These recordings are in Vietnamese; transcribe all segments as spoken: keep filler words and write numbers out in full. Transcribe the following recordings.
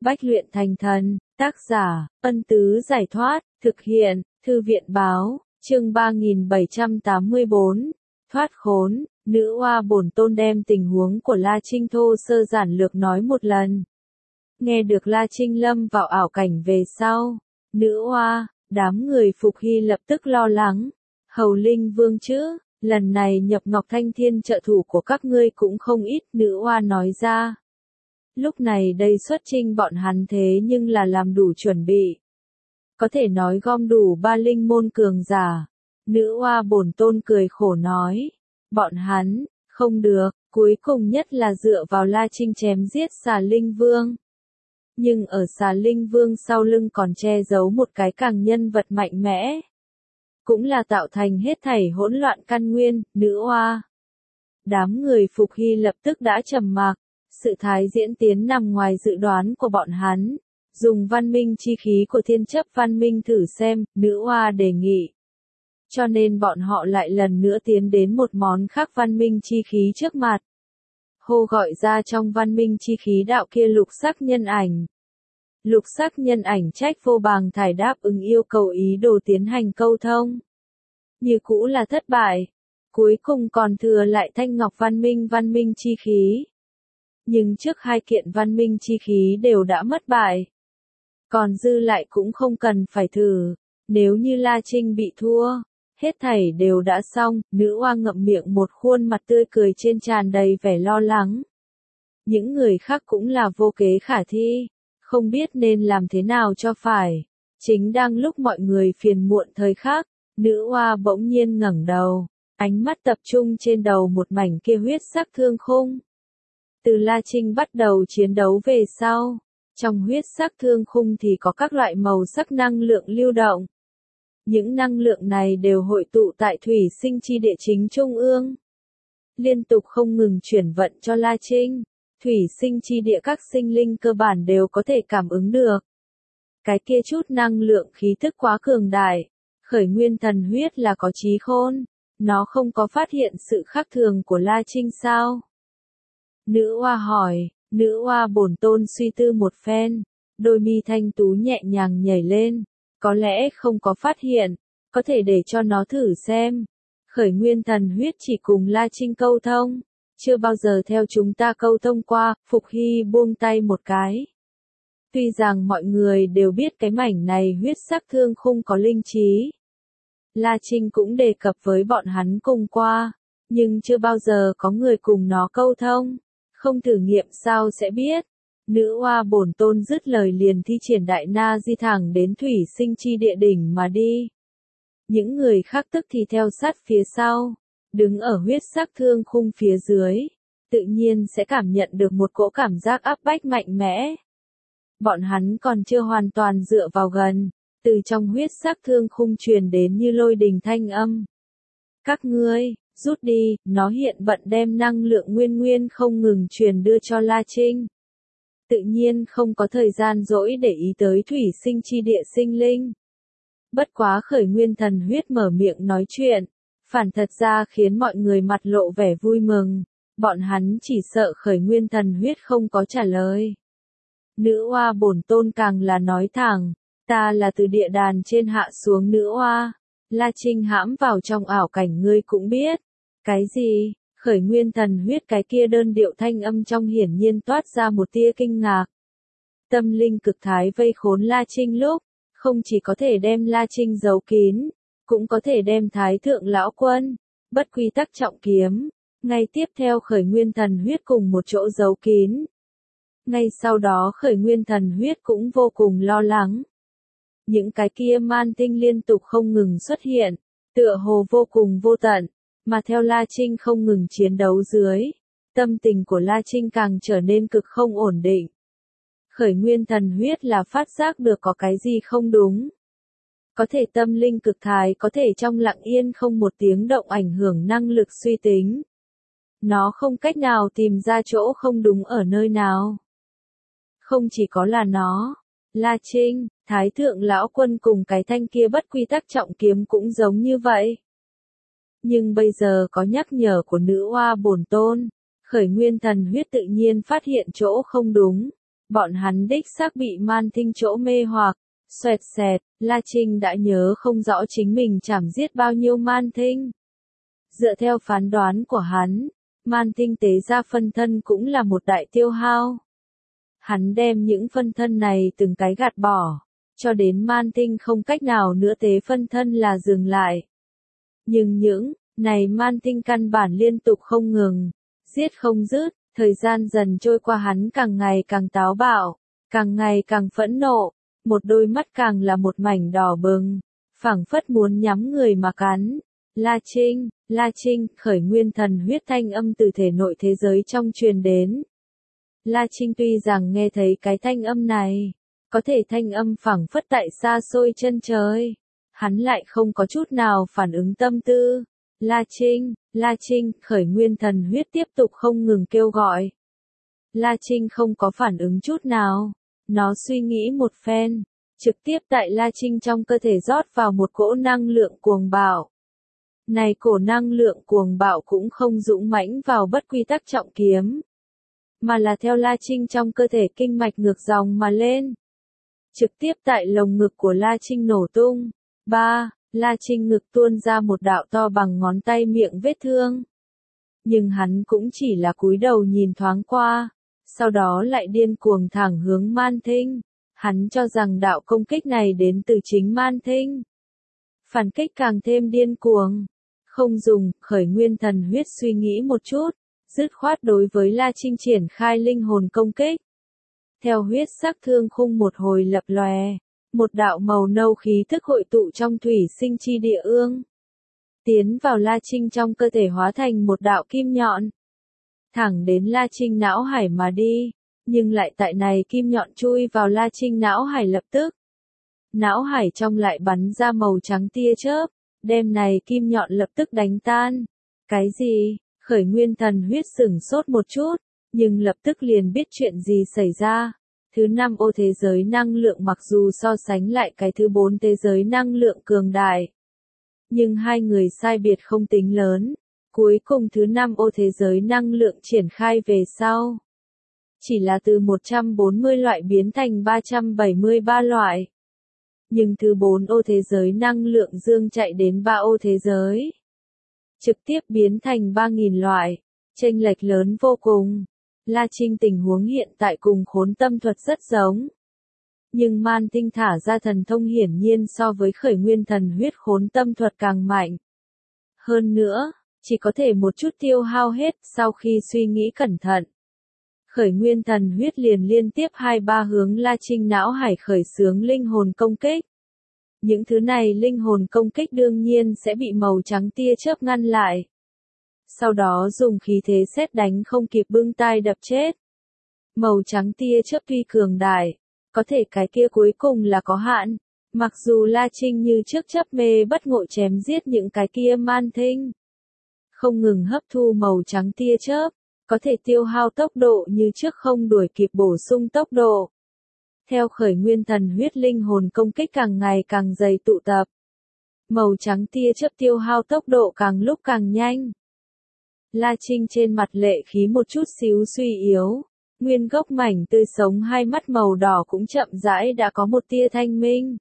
Bách luyện thành thần, tác giả, Ân Tứ Giải Thoát, thực hiện, Thư viện Báo, chương ba nghìn bảy trăm tám mươi bốn, thoát khốn, nữ oa bổn tôn đem tình huống của La Trinh thô sơ giản lược nói một lần. Nghe được La Trinh lâm vào ảo cảnh về sau, nữ oa, đám người Phục Hy lập tức lo lắng, hầu linh vương chứ, lần này nhập Ngọc Thanh Thiên trợ thủ của các ngươi cũng không ít, nữ oa nói ra. Lúc này đây xuất chinh bọn hắn thế nhưng là làm đủ chuẩn bị. Có thể nói gom đủ ba linh môn cường giả. Nữ oa bổn tôn cười khổ nói. Bọn hắn, không được, cuối cùng nhất là dựa vào La Trinh chém giết xà linh vương. Nhưng ở xà linh vương sau lưng còn che giấu một cái càng nhân vật mạnh mẽ. Cũng là tạo thành hết thảy hỗn loạn căn nguyên, nữ oa. Đám người Phục Hy lập tức đã trầm mặc. Sự thái diễn tiến nằm ngoài dự đoán của bọn hắn. Dùng văn minh chi khí của thiên chấp văn minh thử xem, nữ oa đề nghị. Cho nên bọn họ lại lần nữa tiến đến một món khác văn minh chi khí trước mặt. Hô gọi ra trong văn minh chi khí đạo kia lục sắc nhân ảnh. Lục sắc nhân ảnh trách vô bàng thải đáp ứng yêu cầu ý đồ tiến hành câu thông. Như cũ là thất bại. Cuối cùng còn thừa lại thanh ngọc văn minh văn minh chi khí. Nhưng trước hai kiện văn minh chi khí đều đã mất bại. Còn dư lại cũng không cần phải thử. Nếu như La Trinh bị thua, hết thảy đều đã xong, nữ oa ngậm miệng một khuôn mặt tươi cười trên tràn đầy vẻ lo lắng. Những người khác cũng là vô kế khả thi, không biết nên làm thế nào cho phải. Chính đang lúc mọi người phiền muộn thời khắc, nữ oa bỗng nhiên ngẩng đầu, ánh mắt tập trung trên đầu một mảnh kia huyết sắc thương khung. Từ La Trinh bắt đầu chiến đấu về sau, trong huyết sắc thương khung thì có các loại màu sắc năng lượng lưu động. Những năng lượng này đều hội tụ tại thủy sinh chi địa chính trung ương. Liên tục không ngừng chuyển vận cho La Trinh, thủy sinh chi địa các sinh linh cơ bản đều có thể cảm ứng được. Cái kia chút năng lượng khí thức quá cường đại, khởi nguyên thần huyết là có trí khôn, nó không có phát hiện sự khác thường của La Trinh sao? Nữ oa hỏi, nữ oa bổn tôn suy tư một phen, đôi mi thanh tú nhẹ nhàng nhảy lên, có lẽ không có phát hiện, có thể để cho nó thử xem. Khởi nguyên thần huyết chỉ cùng La Trinh câu thông, chưa bao giờ theo chúng ta câu thông qua, Phục Hy buông tay một cái. Tuy rằng mọi người đều biết cái mảnh này huyết sắc thương khung có linh trí. La Trinh cũng đề cập với bọn hắn cùng qua, nhưng chưa bao giờ có người cùng nó câu thông. Không thử nghiệm sao sẽ biết. Nữ oa bổn tôn dứt lời liền thi triển đại na di thẳng đến thủy sinh chi địa đỉnh mà đi. Những người khác tức thì theo sát phía sau, đứng ở huyết sắc thương khung phía dưới, tự nhiên sẽ cảm nhận được một cỗ cảm giác áp bách mạnh mẽ. Bọn hắn còn chưa hoàn toàn dựa vào gần, từ trong huyết sắc thương khung truyền đến như lôi đình thanh âm. Các ngươi, rút đi, nó hiện bận đem năng lượng nguyên nguyên không ngừng truyền đưa cho La Trinh. Tự nhiên không có thời gian dỗi để ý tới thủy sinh chi địa sinh linh. Bất quá khởi nguyên thần huyết mở miệng nói chuyện, phản thật ra khiến mọi người mặt lộ vẻ vui mừng, bọn hắn chỉ sợ khởi nguyên thần huyết không có trả lời. Nữ oa bổn tôn càng là nói thẳng, ta là từ địa đàn trên hạ xuống nữ oa. La Trinh hãm vào trong ảo cảnh ngươi cũng biết. Cái gì? Khởi nguyên thần huyết cái kia đơn điệu thanh âm trong hiển nhiên toát ra một tia kinh ngạc. Tâm linh cực thái vây khốn La Trinh lúc, không chỉ có thể đem La Trinh giấu kín, cũng có thể đem thái thượng lão quân, bất quy tắc trọng kiếm, ngay tiếp theo khởi nguyên thần huyết cùng một chỗ giấu kín. Ngay sau đó khởi nguyên thần huyết cũng vô cùng lo lắng. Những cái kia man tinh liên tục không ngừng xuất hiện, tựa hồ vô cùng vô tận, mà theo La Trinh không ngừng chiến đấu dưới, tâm tình của La Trinh càng trở nên cực không ổn định. Khởi nguyên thần huyết là phát giác được có cái gì không đúng. Có thể tâm linh cực thái có thể trong lặng yên không một tiếng động ảnh hưởng năng lực suy tính. Nó không cách nào tìm ra chỗ không đúng ở nơi nào. Không chỉ có là nó, La Trinh, Thái thượng lão quân cùng cái thanh kia bất quy tắc trọng kiếm cũng giống như vậy. Nhưng bây giờ có nhắc nhở của nữ oa bổn tôn, khởi nguyên thần huyết tự nhiên phát hiện chỗ không đúng. Bọn hắn đích xác bị Man Thinh chỗ mê hoặc. Xoẹt xẹt, La Trinh đã nhớ không rõ chính mình chảm giết bao nhiêu Man Thinh. Dựa theo phán đoán của hắn, Man Thinh tế ra phân thân cũng là một đại tiêu hao. Hắn đem những phân thân này từng cái gạt bỏ, cho đến Man Thinh không cách nào nữa tế phân thân là dừng lại. Nhưng những này Man Thinh căn bản liên tục không ngừng, giết không dứt, thời gian dần trôi qua hắn càng ngày càng táo bạo, càng ngày càng phẫn nộ, một đôi mắt càng là một mảnh đỏ bừng, phảng phất muốn nhắm người mà cắn. La Trinh, La Trinh, khởi nguyên thần huyết thanh âm từ thể nội thế giới trong truyền đến. La Trinh tuy rằng nghe thấy cái thanh âm này, có thể thanh âm phảng phất tại xa xôi chân trời, hắn lại không có chút nào phản ứng tâm tư. La Trinh, La Trinh, khởi nguyên thần huyết tiếp tục không ngừng kêu gọi. La Trinh không có phản ứng chút nào, nó suy nghĩ một phen, trực tiếp tại La Trinh trong cơ thể rót vào một cỗ năng lượng cuồng bạo. Này cổ năng lượng cuồng bạo cũng không dũng mãnh vào bất quy tắc trọng kiếm, mà là theo La Trinh trong cơ thể kinh mạch ngược dòng mà lên. Trực tiếp tại lồng ngực của La Trinh nổ tung. Ba, La Trinh ngực tuôn ra một đạo to bằng ngón tay miệng vết thương. Nhưng hắn cũng chỉ là cúi đầu nhìn thoáng qua, sau đó lại điên cuồng thẳng hướng Man Thinh. Hắn cho rằng đạo công kích này đến từ chính Man Thinh. Phản kích càng thêm điên cuồng. Không dùng, khởi nguyên thần huyết suy nghĩ một chút, dứt khoát đối với La Trinh triển khai linh hồn công kích. Theo huyết sắc thương khung một hồi lập lòe, một đạo màu nâu khí thức hội tụ trong thủy sinh chi địa ương. Tiến vào La Trinh trong cơ thể hóa thành một đạo kim nhọn. Thẳng đến La Trinh não hải mà đi, nhưng lại tại này kim nhọn chui vào La Trinh não hải lập tức. Não hải trong lại bắn ra màu trắng tia chớp, đem này kim nhọn lập tức đánh tan. Cái gì? Khởi nguyên thần huyết sửng sốt một chút, nhưng lập tức liền biết chuyện gì xảy ra. Thứ năm ô thế giới năng lượng mặc dù so sánh lại cái thứ bốn thế giới năng lượng cường đại, nhưng hai người sai biệt không tính lớn. Cuối cùng thứ năm ô thế giới năng lượng triển khai về sau, chỉ là từ một trăm bốn mươi loại biến thành ba trăm bảy mươi ba loại. Nhưng thứ bốn ô thế giới năng lượng dương chạy đến ba ô thế giới, trực tiếp biến thành ba nghìn loại, chênh lệch lớn vô cùng. La Trinh tình huống hiện tại cùng khốn tâm thuật rất giống. Nhưng Man Thinh thả ra thần thông hiển nhiên so với khởi nguyên thần huyết khốn tâm thuật càng mạnh. Hơn nữa, chỉ có thể một chút tiêu hao hết sau khi suy nghĩ cẩn thận. Khởi nguyên thần huyết liền liên tiếp hai ba hướng La Trinh não hải khởi xướng linh hồn công kích. Những thứ này linh hồn công kích đương nhiên sẽ bị màu trắng tia chớp ngăn lại. Sau đó dùng khí thế sét đánh không kịp bưng tai đập chết. Màu trắng tia chớp tuy cường đại, có thể cái kia cuối cùng là có hạn. Mặc dù La Trinh như trước chấp mê bất ngộ chém giết những cái kia Man Thinh, không ngừng hấp thu màu trắng tia chớp, có thể tiêu hao tốc độ như trước không đuổi kịp bổ sung tốc độ. Theo khởi nguyên thần huyết linh hồn công kích càng ngày càng dày tụ tập, màu trắng tia chớp tiêu hao tốc độ càng lúc càng nhanh. La Trinh trên mặt lệ khí một chút xíu suy yếu, nguyên gốc mảnh tươi sống hai mắt màu đỏ cũng chậm rãi đã có một tia thanh minh.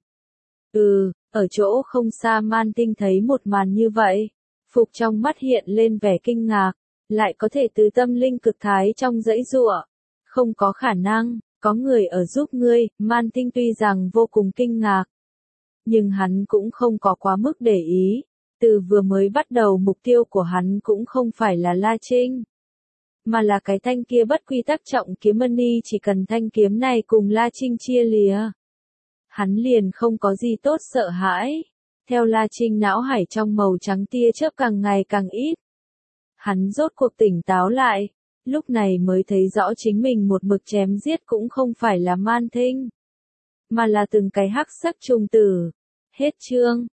Ừ, ở chỗ không xa Man Thinh thấy một màn như vậy, phục trong mắt hiện lên vẻ kinh ngạc, lại có thể từ tâm linh cực thái trong dãy giụa. Không có khả năng, có người ở giúp ngươi. Man Thinh tuy rằng vô cùng kinh ngạc, nhưng hắn cũng không có quá mức để ý. Từ vừa mới bắt đầu mục tiêu của hắn cũng không phải là La Trinh, mà là cái thanh kia bất quy tắc trọng kiếm Mani. Chỉ cần thanh kiếm này cùng La Trinh chia lìa, hắn liền không có gì tốt sợ hãi. Theo La Trinh não hải trong màu trắng tia chớp càng ngày càng ít, hắn rốt cuộc tỉnh táo lại, lúc này mới thấy rõ chính mình một mực chém giết cũng không phải là Man Thinh, mà là từng cái hắc sắc trùng tử. Hết chương.